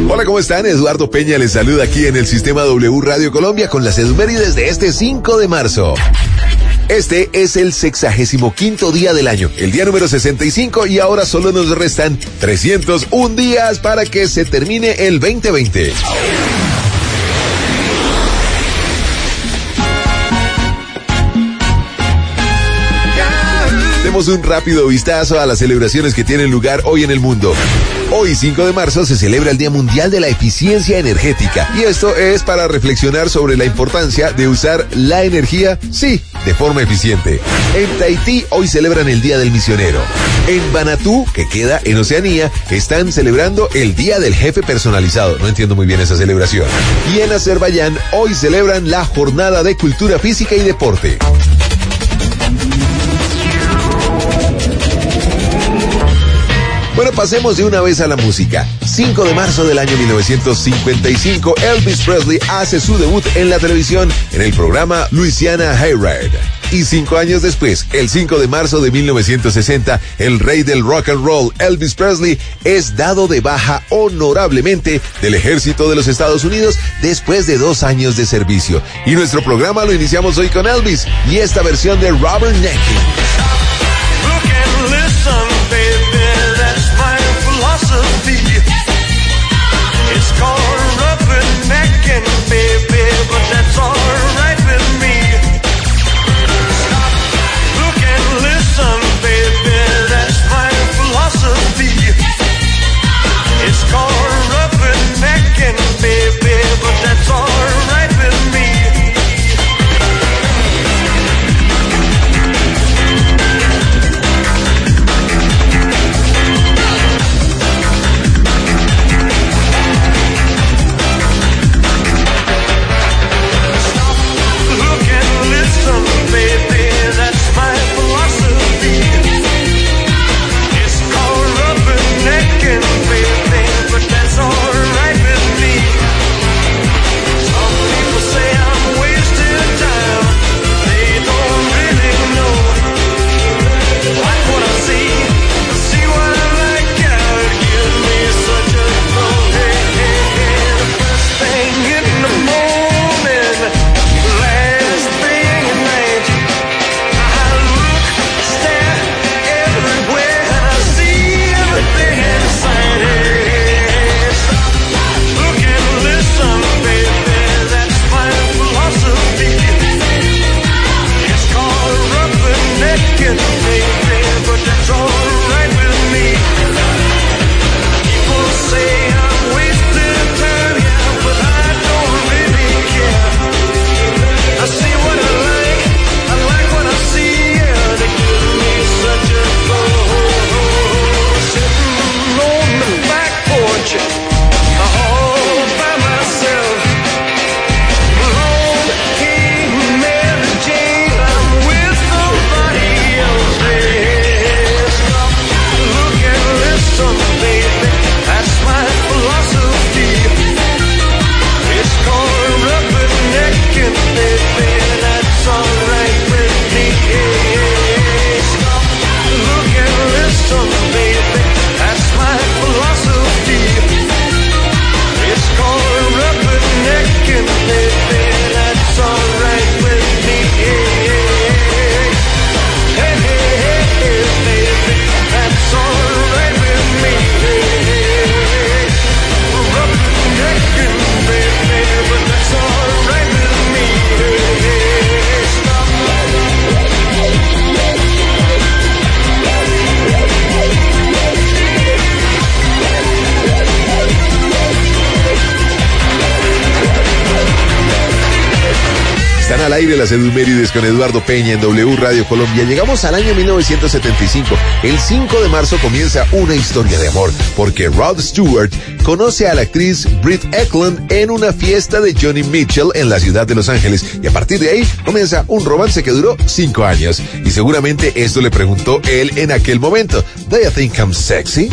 Hola, ¿cómo están? Eduardo Peña les saluda aquí en el Sistema W Radio Colombia con las efemérides de este 5 de marzo. Este es el 65º día del año, el día número 65, y ahora solo nos restan 301 días para que se termine el 2020. Demos un rápido vistazo a las celebraciones que tienen lugar hoy en el mundo. Hoy, 5 de marzo, se celebra el Día Mundial de la Eficiencia Energética, y esto es para reflexionar sobre la importancia de usar la energía, sí, de forma eficiente. En Tahití, hoy celebran el Día del Misionero. En Vanuatu, que queda en Oceanía, están celebrando el Día del Jefe Personalizado. No entiendo muy bien esa celebración. Y en Azerbaiyán, hoy celebran la Jornada de Cultura Física y Deporte. Bueno, pasemos de una vez a la música. 5 de marzo del año 1955, Elvis Presley hace su debut en la televisión en el programa Louisiana Hayride. Y 5 años después, el 5 de marzo de 1960, el rey del rock and roll, Elvis Presley, es dado de baja honorablemente del ejército de los Estados Unidos después de 2 años de servicio. Y nuestro programa lo iniciamos hoy con Elvis y esta versión de Robert Neckin. It's called rubbernecking, baby, but that's alright with me. Stop, look and listen, baby, that's my philosophy. It's called rubbernecking, baby, but that's alright with me. Al aire las efemérides con Eduardo Peña en W Radio Colombia. Llegamos al año 1975. El 5 de marzo comienza una historia de amor, porque Rod Stewart conoce a la actriz Britt Ekland en una fiesta de Joni Mitchell en la ciudad de Los Ángeles, y a partir de ahí comienza un romance que duró 5 años. Y seguramente esto le preguntó él en aquel momento: ¿Do you think I'm sexy?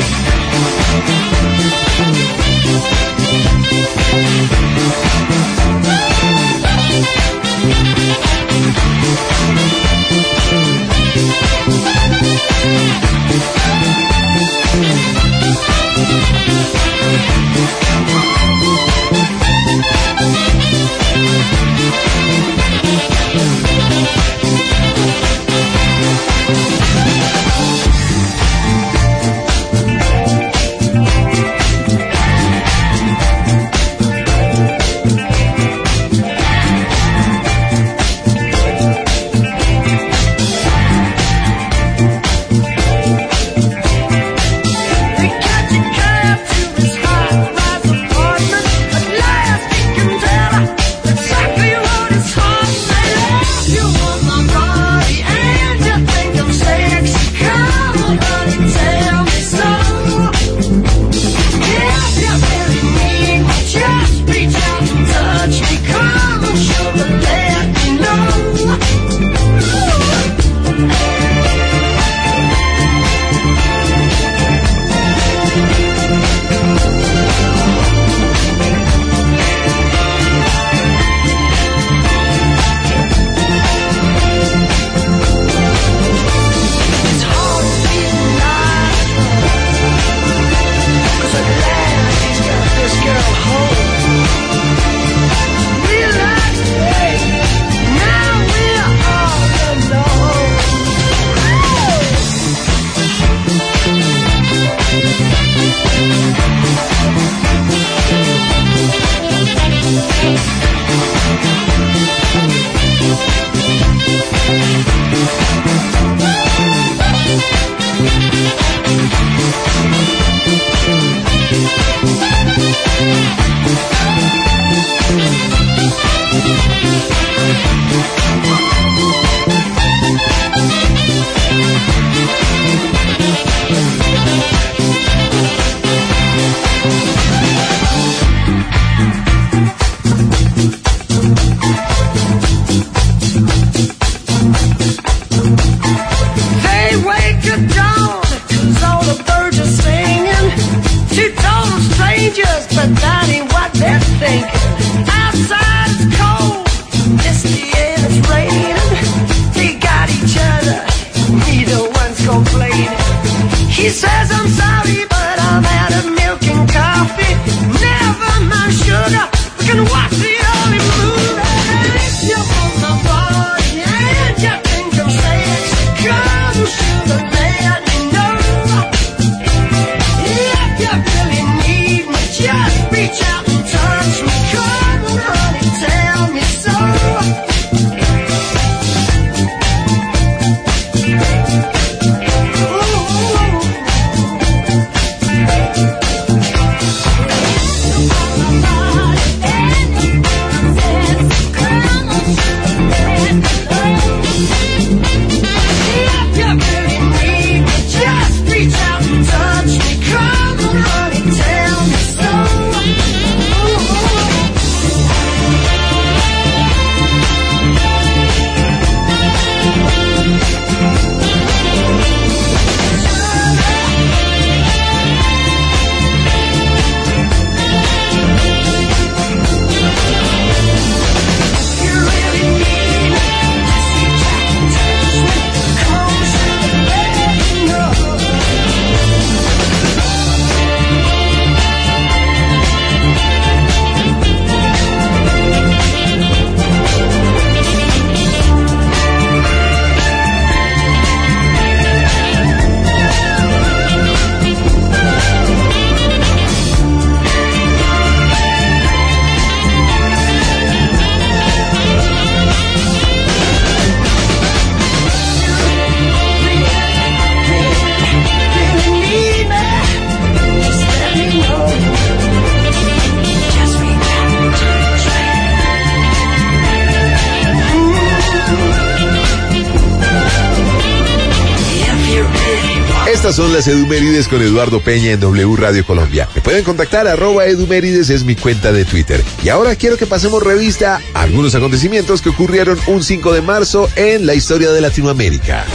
Estas son las Edumérides con Eduardo Peña en W Radio Colombia. Me pueden contactar, @Edumérides es mi cuenta de Twitter. Y ahora quiero que pasemos revista a algunos acontecimientos que ocurrieron un 5 de marzo en la historia de Latinoamérica.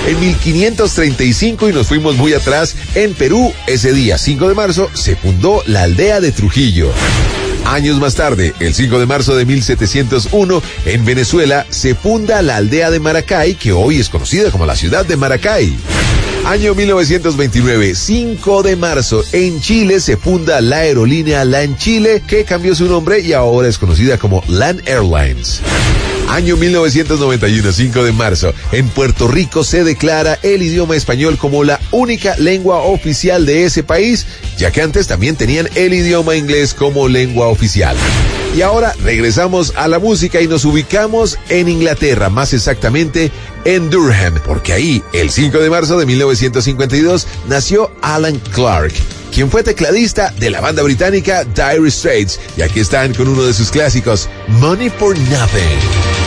En 1535, y nos fuimos muy atrás, en Perú, ese día, 5 de marzo, se fundó la aldea de Trujillo. Años más tarde, el 5 de marzo de 1701, en Venezuela, se funda la aldea de Maracay, que hoy es conocida como la ciudad de Maracay. Año 1929, 5 de marzo, en Chile se funda la aerolínea LAN Chile, que cambió su nombre y ahora es conocida como LAN Airlines. Año 1991, 5 de marzo, en Puerto Rico se declara el idioma español como la única lengua oficial de ese país, ya que antes también tenían el idioma inglés como lengua oficial. Y ahora regresamos a la música y nos ubicamos en Inglaterra, más exactamente en Durham, porque ahí, el 5 de marzo de 1952, nació Alan Clark, quien fue tecladista de la banda británica Dire Straits, y aquí están con uno de sus clásicos, Money for Nothing.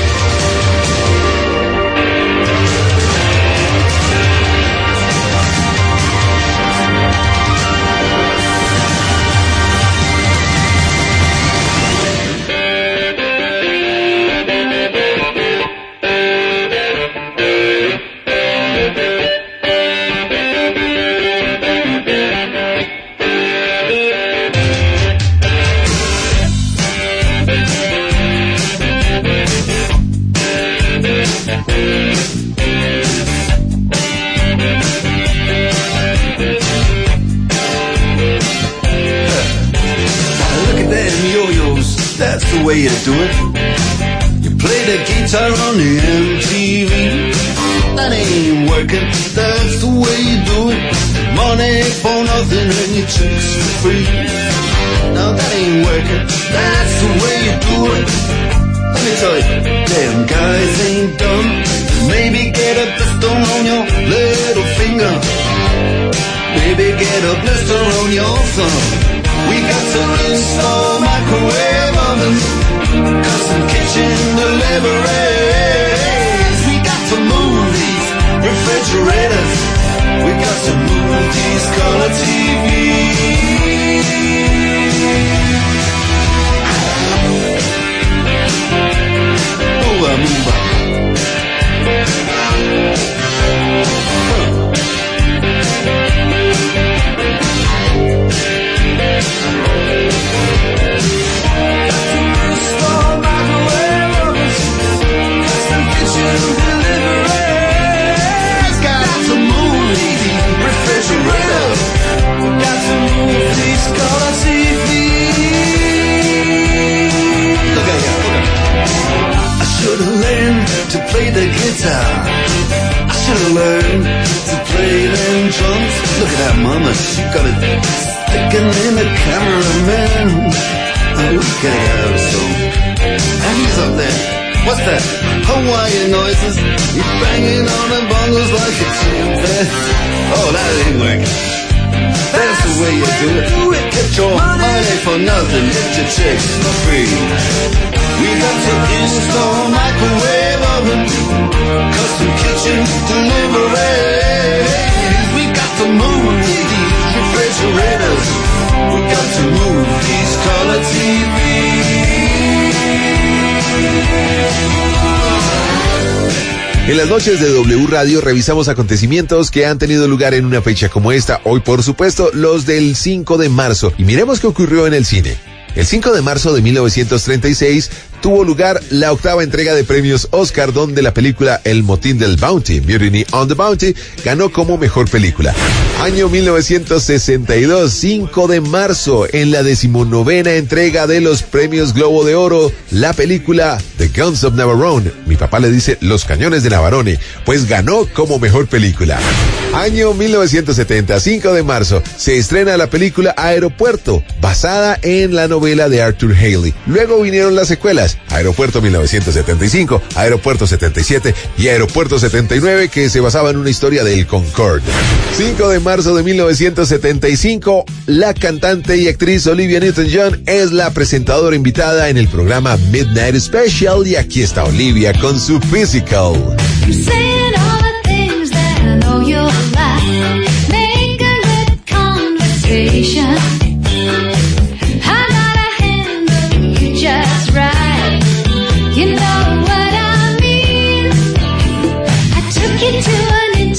Way to do it. You play the guitar on the MTV. That ain't working, that's the way you do it. Money for nothing and your chicks for free. Now that ain't working, that's the way you do it. Let me tell you, damn guys ain't dumb. Maybe get a blister on your little finger. Maybe get a blister on your thumb. We got to install microwave ovens, custom kitchen deliveries. We got to move these refrigerators. We got to move these color TVs. Move on, move on. To play the guitar, I should've learned to play them drums. Look at that mama, she got it sticking in the cameraman. Oh, we gotta get out of the song. And he's up there, what's that? Hawaiian noises, he's banging on the bongos like a chimpanzee. Oh, that ain't working. That's the way you do it. Get your money for nothing, get your chicks for free. We got to install microwave oven, custom kitchen deliveries. We got to move these refrigerators. We got to move these color TVs. En las noches de W Radio revisamos acontecimientos que han tenido lugar en una fecha como esta. Hoy, por supuesto, los del 5 de marzo. Y miremos qué ocurrió en el cine. El 5 de marzo de 1936 tuvo lugar la 8ª entrega de premios Oscar, donde la película El motín del Bounty, Mutiny on the Bounty, ganó como mejor película. Año 1962, 5 de marzo, en la 19ª entrega de los premios Globo de Oro, la película The Guns of Navarone, mi papá le dice Los Cañones de Navarone, pues ganó como mejor película. Año 1970, 5 de marzo, se estrena la película Aeropuerto, basada en la novela de Arthur Haley. Luego vinieron las secuelas, Aeropuerto 1975, Aeropuerto 77 y Aeropuerto 79, que se basaba en una historia del Concorde. 5 de marzo de 1975, la cantante y actriz Olivia Newton-John es la presentadora invitada en el programa Midnight Special, y aquí está Olivia con su Physical. You know what I mean? I took you to an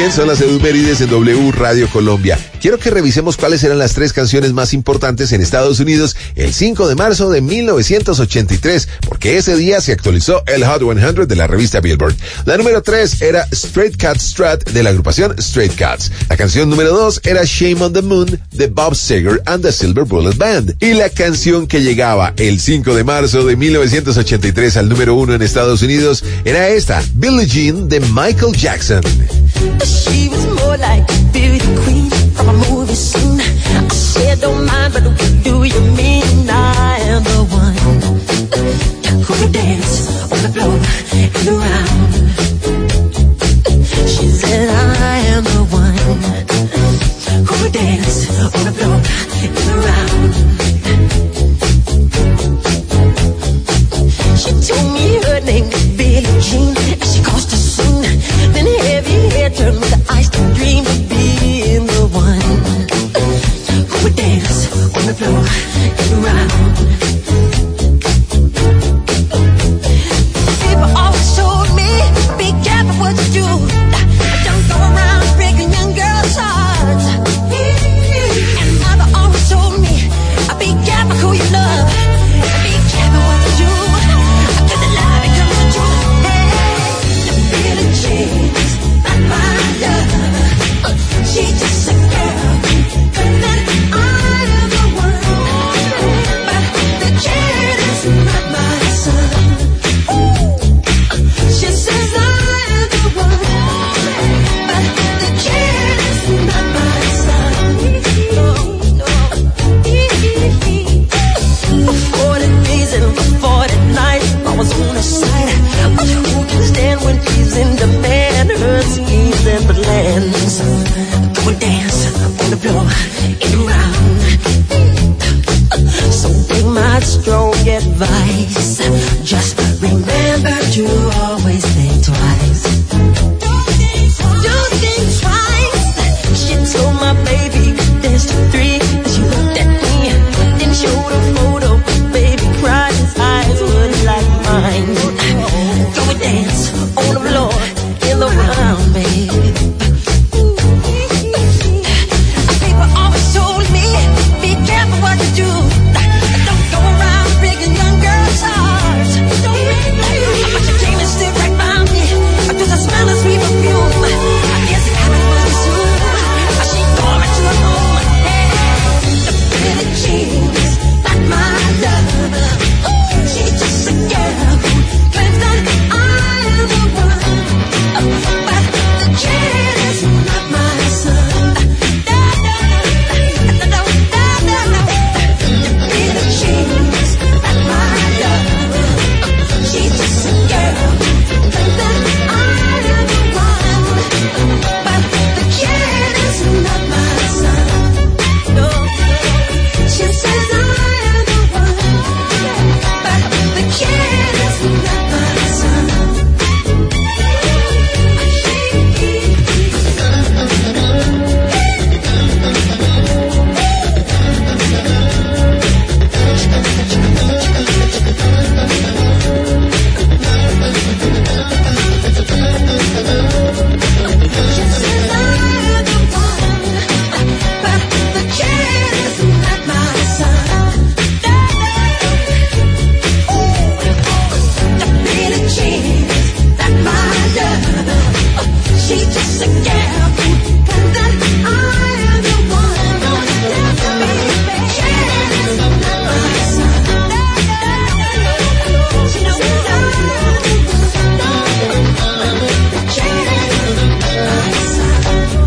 bien, son las Edumérides en W Radio Colombia. Quiero que revisemos cuáles eran las 3 canciones más importantes en Estados Unidos el 5 de marzo de 1983, porque ese día se actualizó el Hot 100 de la revista Billboard. La número 3 era Straight Cat Strat de la agrupación Straight Cats. La canción número 2 era Shame on the Moon de Bob Seger and the Silver Bullet Band. Y la canción que llegaba el 5 de marzo de 1983 al número 1 en Estados Unidos era esta, Billie Jean de Michael Jackson. She was more like a beauty queen from a movie scene. I said don't mind, but what do you mean? I am the one who would dance on the floor and around. She said I am the one who would dance on the floor and around. She told me her name was Billie Jean, and she caused a scene. Then heavy hair turned with the ice to dream of being the one who would dance on the floor and around. People always told me, be careful what you do. Don't go around breaking young girls' hearts. And mother always told me, be careful who you love. Be careful what you do. Cause the love becomes the truth. Hey, Billie Jean's not my love. She's just a girl. But then I am the one. But the kid is not my son. She says I am the one. But the kid is not my son. No, no. For 40 days and for 40 nights, I was on her side. But who can stand when she's in demand? Her schemes and plans. Go and dance on the floor and around. So take my strong advice. Just remember to always think twice. Do think twice. She told my baby dance to 3. She looked at me, then showed a photo. Baby cried, his eyes were like mine. Go and dance on the floor and around, baby. People always told me, be careful what you do. Don't go around breaking young girls' hearts. But you came and stood right by me. Through the smell of sweet perfume. I guess it happened pretty soon. She called me to her room. Hey, the Billie Jean's not my love. She's just a girl who claims that I am the one. But the kid is not my son. The Billie Jean's not my love. She's just a girl who claims that I am the one. But the kid is not my son. No, she says I am the one. But the kid is not my son. She says I am the one. But the kid is not my son. The Billie Jean's not my love. She's just a girl who claims that I am the one. The kid is not my son. She says I am the one. The kid is not my son.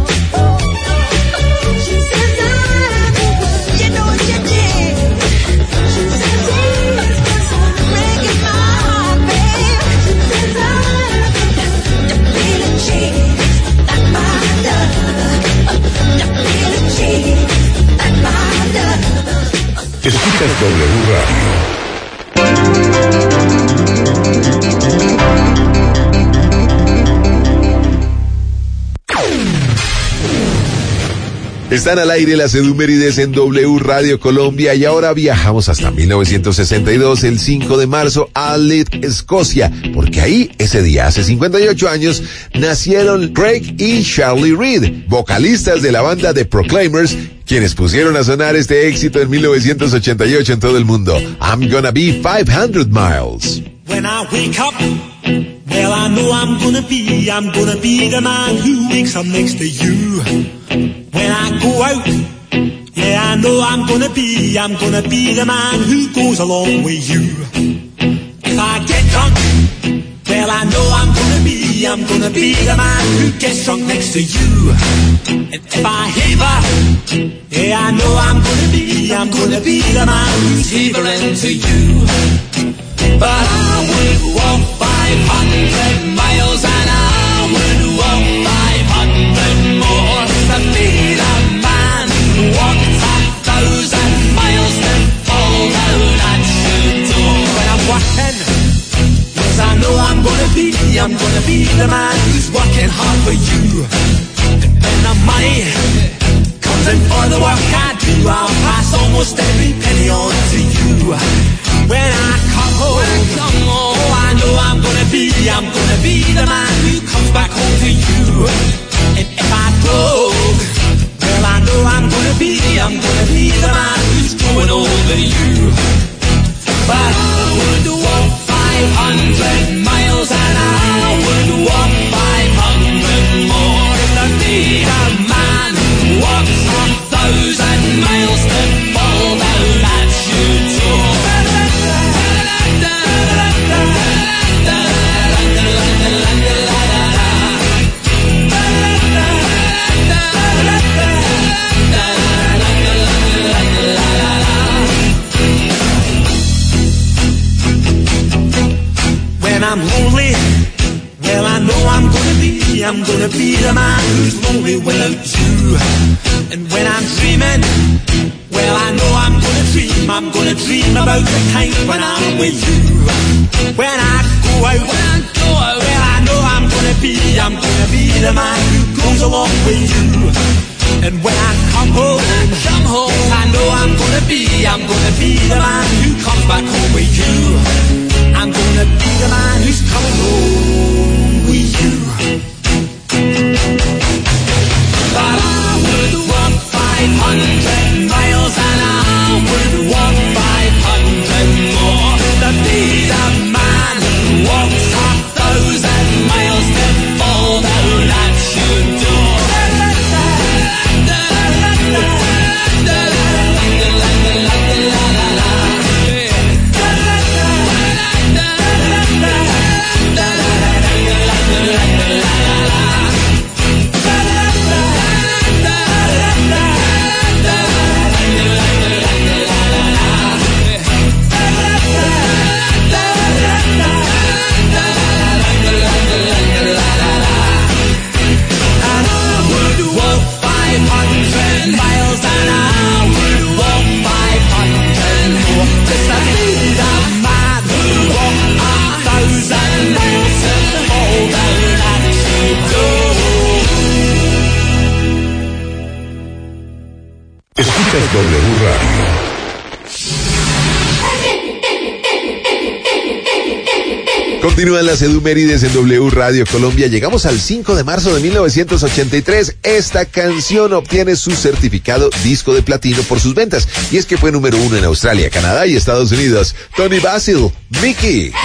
She says I am the one. You know what you did. She says he's breaking my heart, babe. She says I am the Billie Jean's not my love. The Billie Jean's not my love. Escuchas W Radio. Están al aire las Edumérides en W Radio Colombia y ahora viajamos hasta 1962, el 5 de marzo, a Leith, Escocia, porque ahí, ese día, hace 58 años, nacieron Craig y Charlie Reid, vocalistas de la banda The Proclaimers, quienes pusieron a sonar este éxito en 1988 en todo el mundo. I'm Gonna Be 500 Miles. When I wake up, well, I know I'm gonna be the man who wakes up next to you. When I go out, yeah, I know I'm gonna be the man who goes along with you. If I get drunk, well, I know I'm gonna be the man who gets drunk next to you. And if I haver, yeah, I know I'm gonna be the man who's havering to you. But I would walk 500 miles and I would walk 500 more to be the man who walks 1,000 miles to fall down at your door. When I'm working, yes, I know I'm gonna be the man who's working hard for you. And when the money comes in for the work I do, I'll pass almost every penny on to you. When I come home, oh, I know I'm gonna be the man who comes back home to you. And if I broke, well, I know I'm gonna be the man who's going over you. But I would walk 500 miles and I would walk 500 more to be the man who walks 1,000 miles to fall down at your door. When I'm lonely, well, I know I'm gonna be the man who's lonely without you. And when I'm dreaming, well, I know I'm gonna dream about the times when I'm with you. When I go out, well, I know I'm gonna be the man who goes along with you. And when I come home, yes, I know I'm gonna be the man who comes back home with you. I'm gonna be the man who's coming home with you. But I would walk 500 miles and I would walk 500 more to be the man who walks 1,000 miles to fall down at your door. Escuchas W Radio. Continúan las Edumérides en W Radio Colombia. Llegamos al 5 de marzo de 1983. Esta canción obtiene su certificado disco de platino por sus ventas. Y es que fue número 1 en Australia, Canadá y Estados Unidos. Tony Basil, Mickey.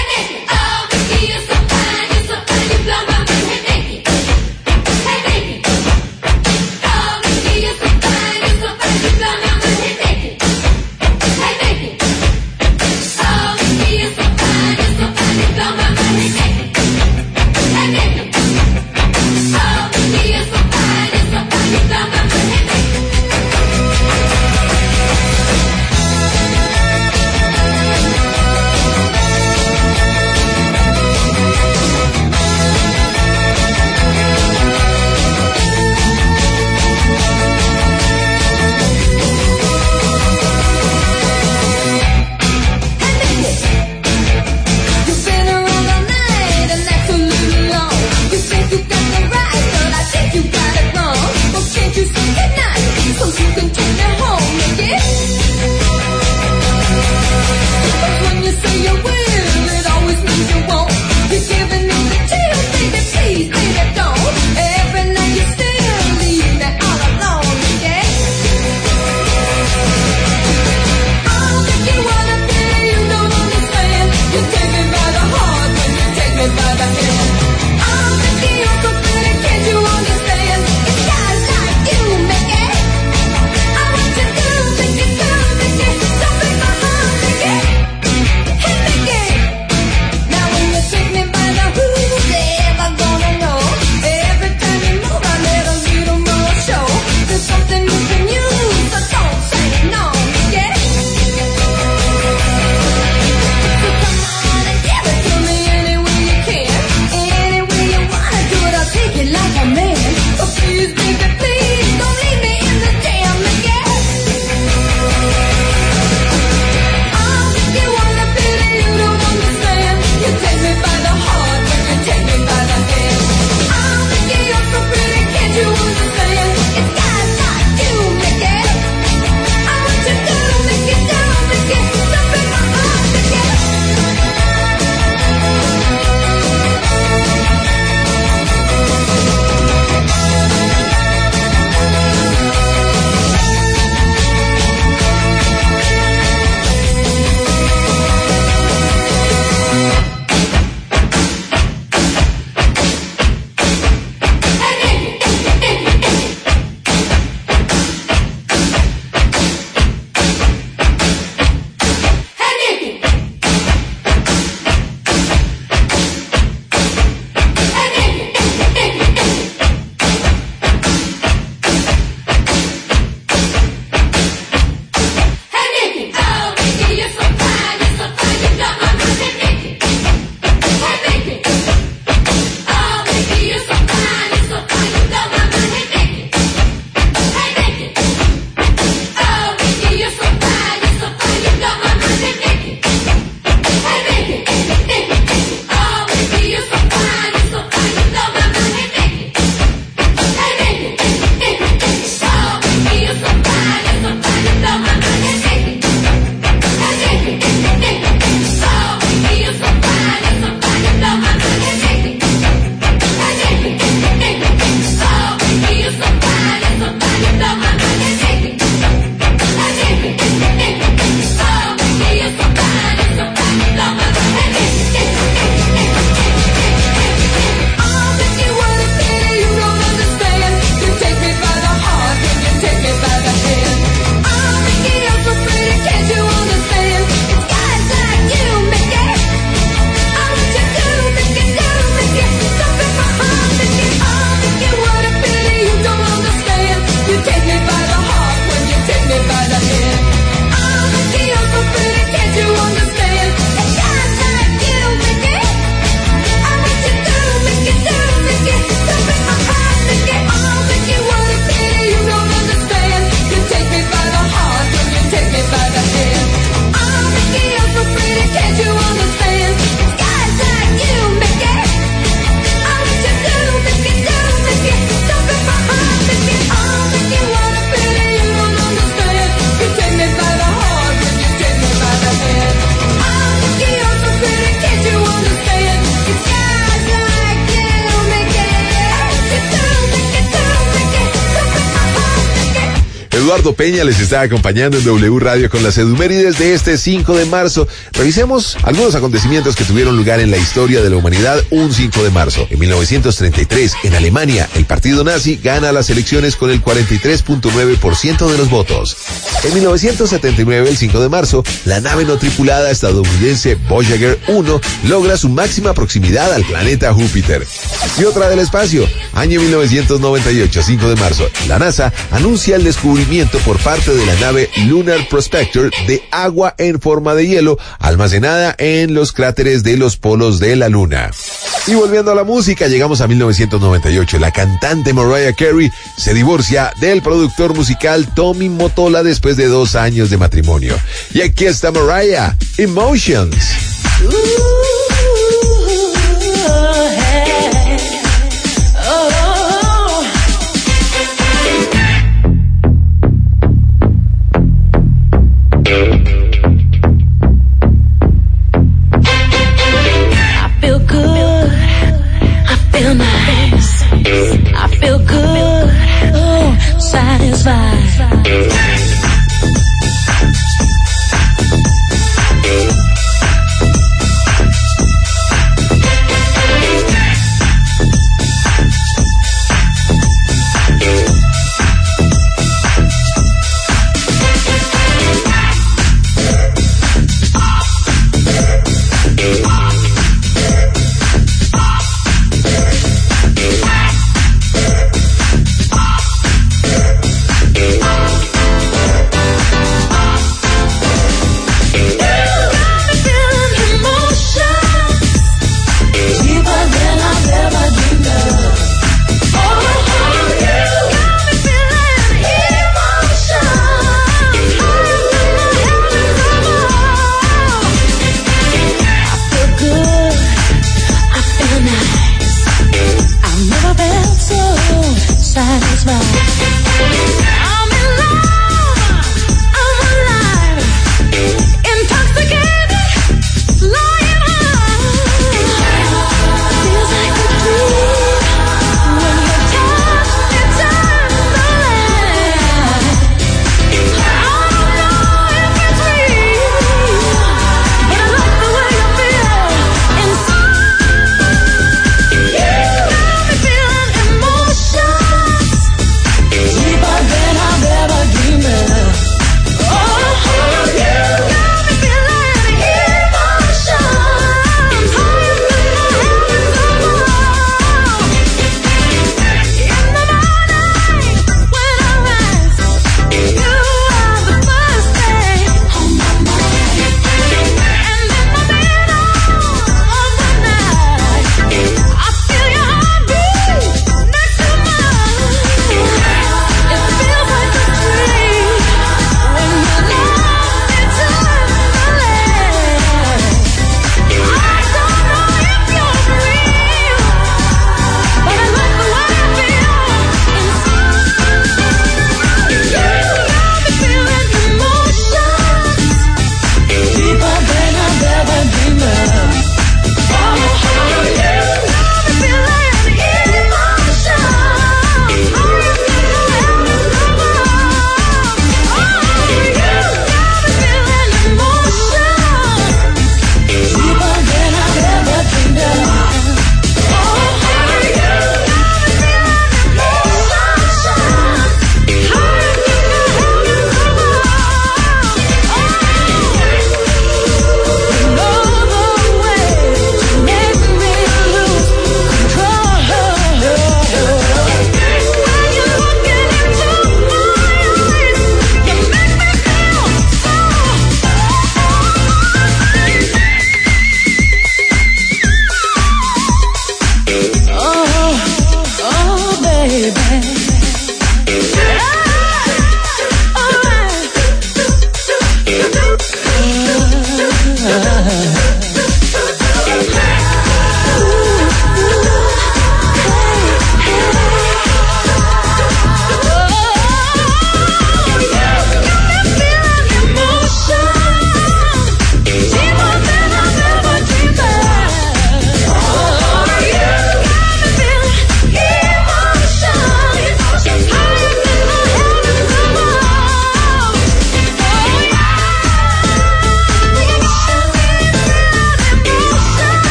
Eduardo Peña les está acompañando en W Radio con las efemérides de este 5 de marzo. Revisemos algunos acontecimientos que tuvieron lugar en la historia de la humanidad un 5 de marzo. En 1933, en Alemania, el partido nazi gana las elecciones con el 43.9% de los votos. En 1979, el 5 de marzo, la nave no tripulada estadounidense Voyager 1 logra su máxima proximidad al planeta Júpiter. Y otra del espacio, año 1998, 5 de marzo, la NASA anuncia el descubrimiento por parte de la nave Lunar Prospector de agua en forma de hielo almacenada en los cráteres de los polos de la Luna. Y volviendo a la música, llegamos a 1998. La cantante Mariah Carey se divorcia del productor musical Tommy Mottola después de 2 años de matrimonio. Y aquí está Mariah, Emotions.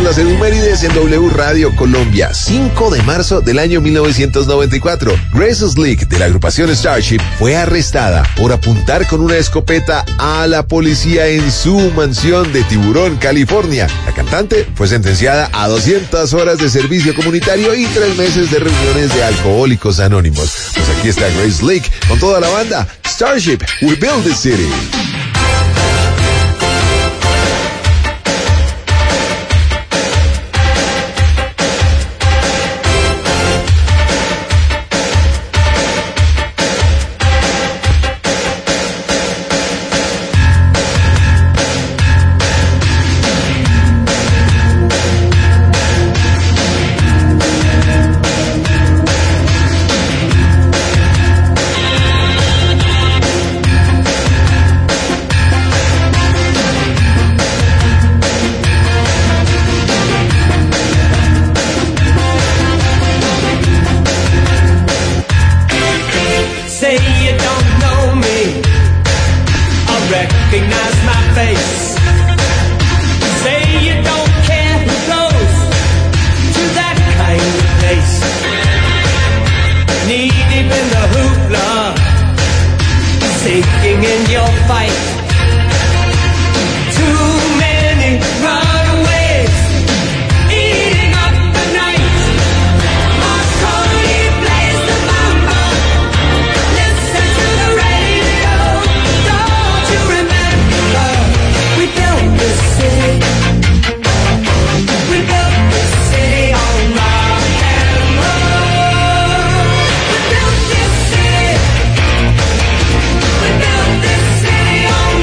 las efemérides en W Radio Colombia. 5 de marzo del año 1994. Grace Slick, de la agrupación Starship, fue arrestada por apuntar con una escopeta a la policía en su mansión de Tiburón, California. La cantante fue sentenciada a 200 horas de servicio comunitario y 3 meses de reuniones de Alcohólicos Anónimos. Pues aquí está Grace Slick con toda la banda. Starship, We Build the City. We built this city on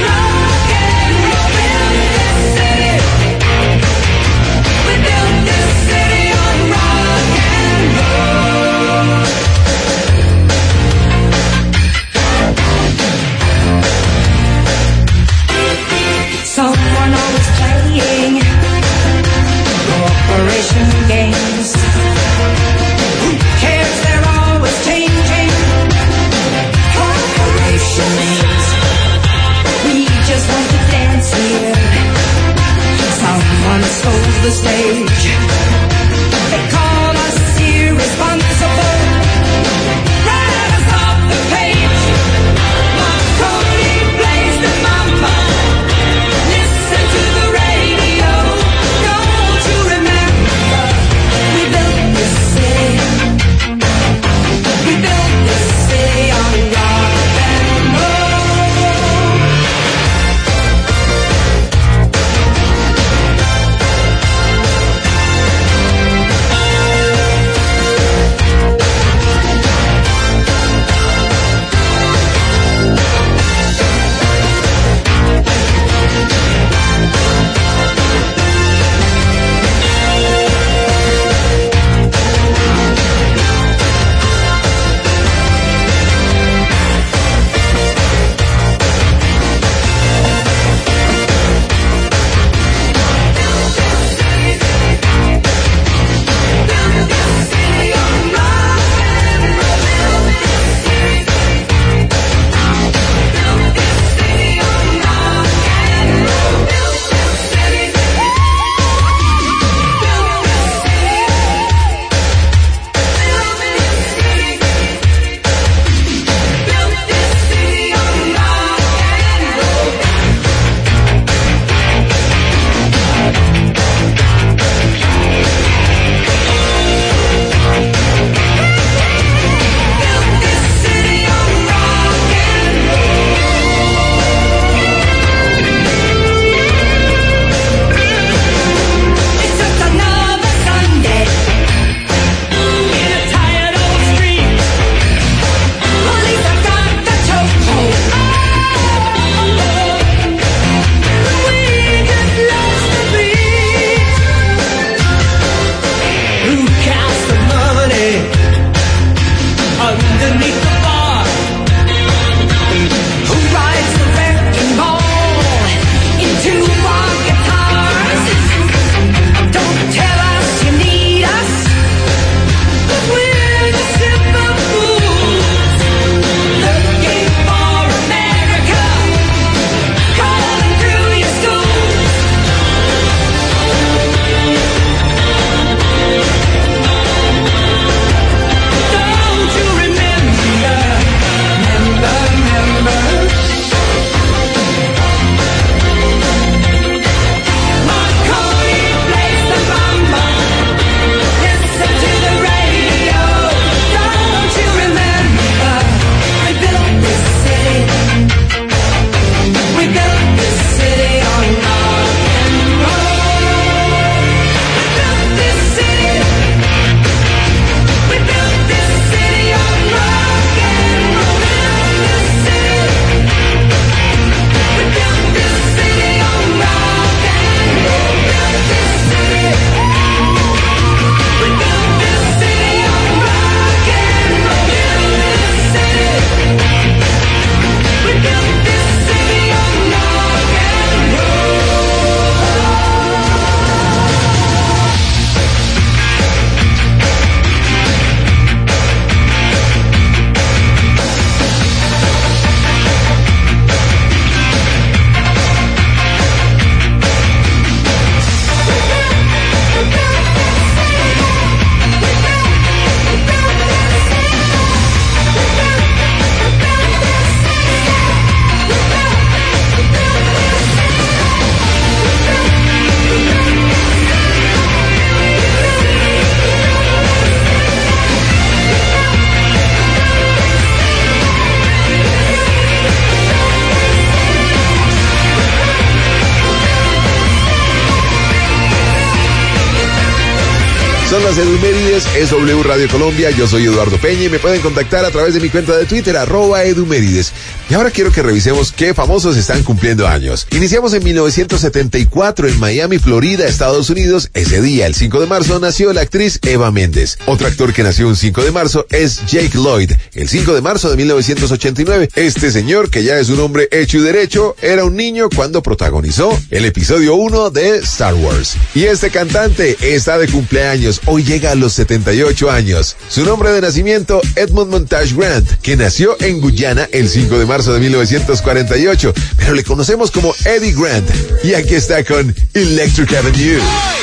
Son las Edumérides, es W Radio Colombia, yo soy Eduardo Peña y me pueden contactar a través de mi cuenta de Twitter, @Edumérides. Y ahora quiero que revisemos qué famosos están cumpliendo años. Iniciamos en 1974 en Miami, Florida, Estados Unidos. Ese día, el 5 de marzo, nació la actriz Eva Méndez. Otro actor que nació un 5 de marzo es Jake Lloyd, el 5 de marzo de 1989. Este señor, que ya es un hombre hecho y derecho, era un niño cuando protagonizó el episodio 1 de Star Wars. Y este cantante está de cumpleaños, hoy llega a los 78 años. Su nombre de nacimiento, Edmund Montage Grant, que nació en Guyana el 5 de marzo de 1948, pero le conocemos como Eddie Grant. Y aquí está con Electric Avenue.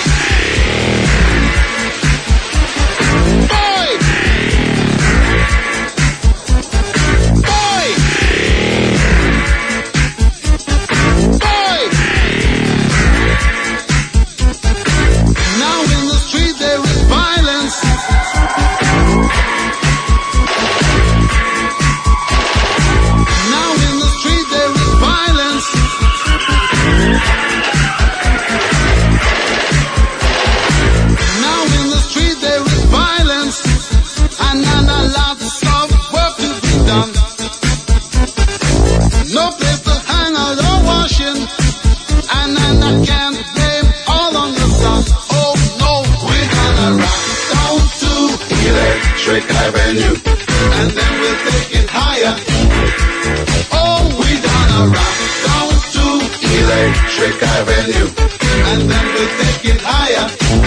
Avenue, and then we'll take it higher. Oh, we're gonna rock down to Electric Avenue, and then we'll take it higher.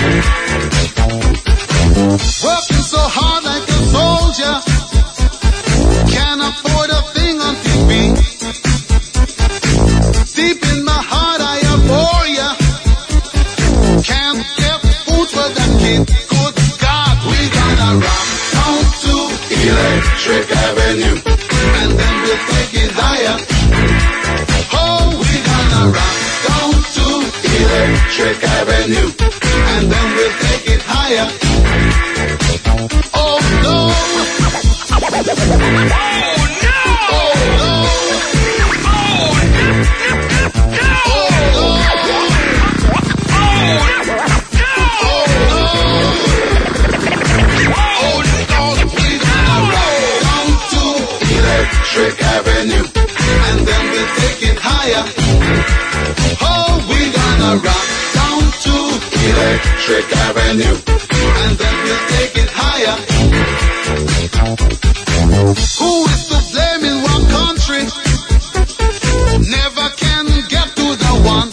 Working so hard like a soldier, can't afford a thing on TV. Deep in my heart I abhor ya, can't get food for that kid. Good God, we're gonna rock Electric Avenue, and then we'll take it higher. Oh, we're gonna rock down to Electric Avenue, and then we'll take it higher. Oh no! Oh no! Oh no! Electric Avenue, and then we'll take it higher. Oh, we're gonna rock down to Electric Avenue, and then we'll take it higher. Who is to blame in one country? Never can get to the one.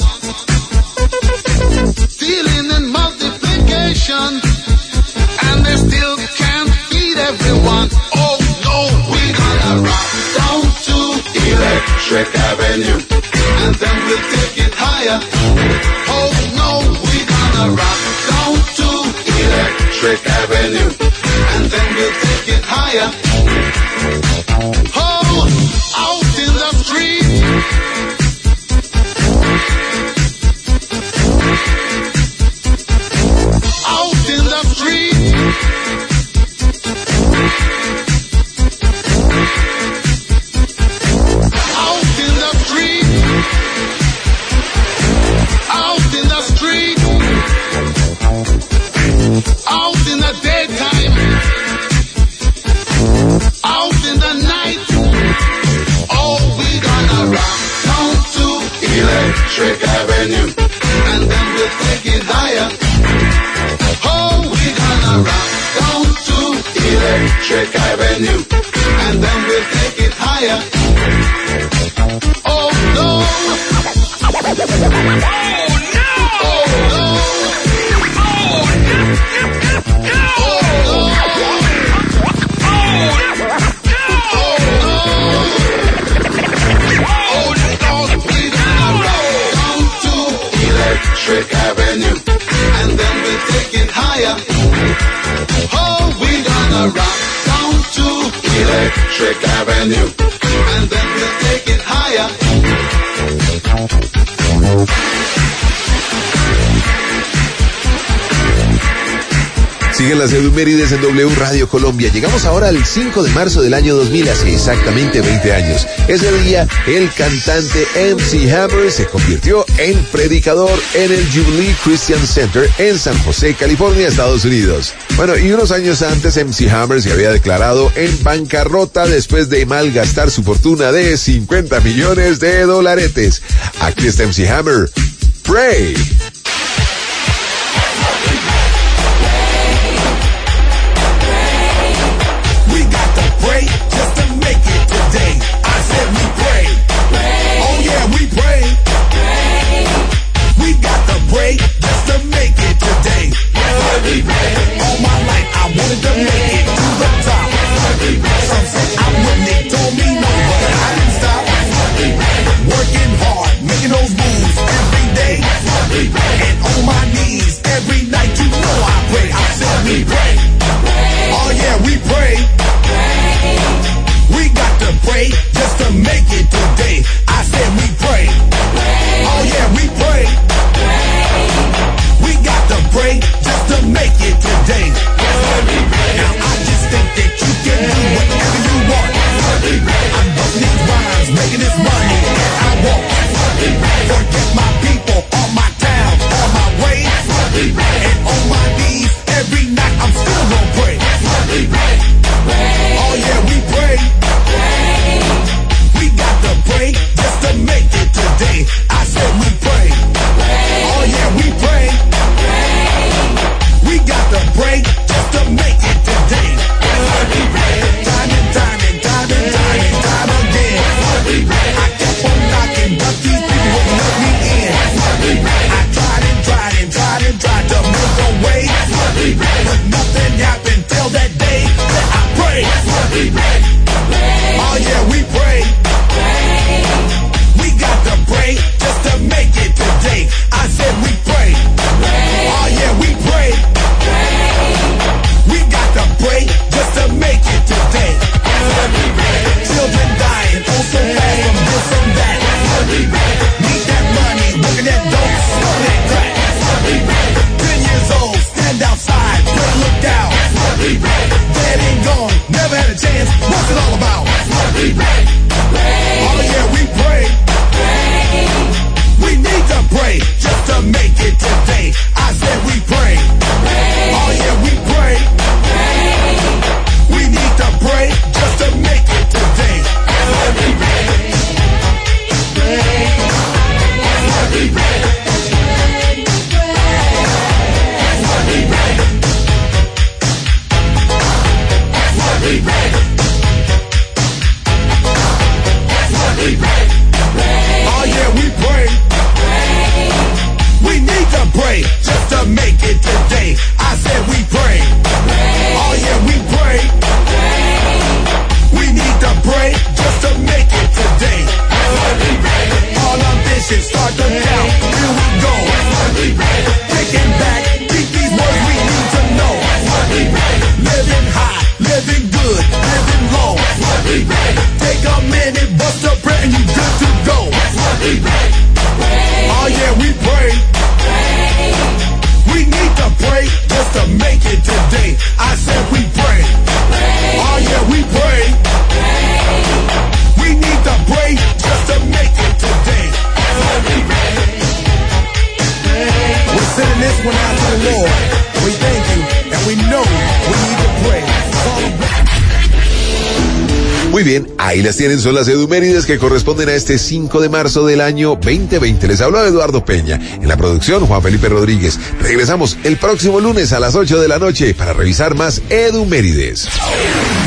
Stealing and multiplication, and they still can't feed everyone. Oh no, we're gonna rock down to Electric Avenue, and then we'll take it higher. Oh no, we're gonna rock down to Electric Avenue, and then we'll take it higher. Oh, out in the street, out in the street. Out in the daytime, out in the night. Oh, we're gonna rock down to Electric Avenue, and then we'll take it higher. Oh, we're gonna rock down to Electric Avenue, and then we'll take it higher. Oh no! Oh no! Oh no! Electric Avenue, and then we'll take it higher. Oh, we're gonna rock down to Electric Avenue, and then we'll take it higher. Sin Siguen las efemérides en W Radio Colombia. Llegamos ahora al 5 de marzo del año 2000, hace exactamente 20 años. Ese día, el cantante MC Hammer se convirtió en predicador en el Jubilee Christian Center en San José, California, Estados Unidos. Bueno, y unos años antes, MC Hammer se había declarado en bancarrota después de malgastar su fortuna de $50 millones. Aquí está MC Hammer. Pray. Muy bien, ahí las tienen, son las edumérides que corresponden a este 5 de marzo del año 2020. Les habló Eduardo Peña, en la producción Juan Felipe Rodríguez. Regresamos el próximo lunes a las 8 de la noche para revisar más edumérides.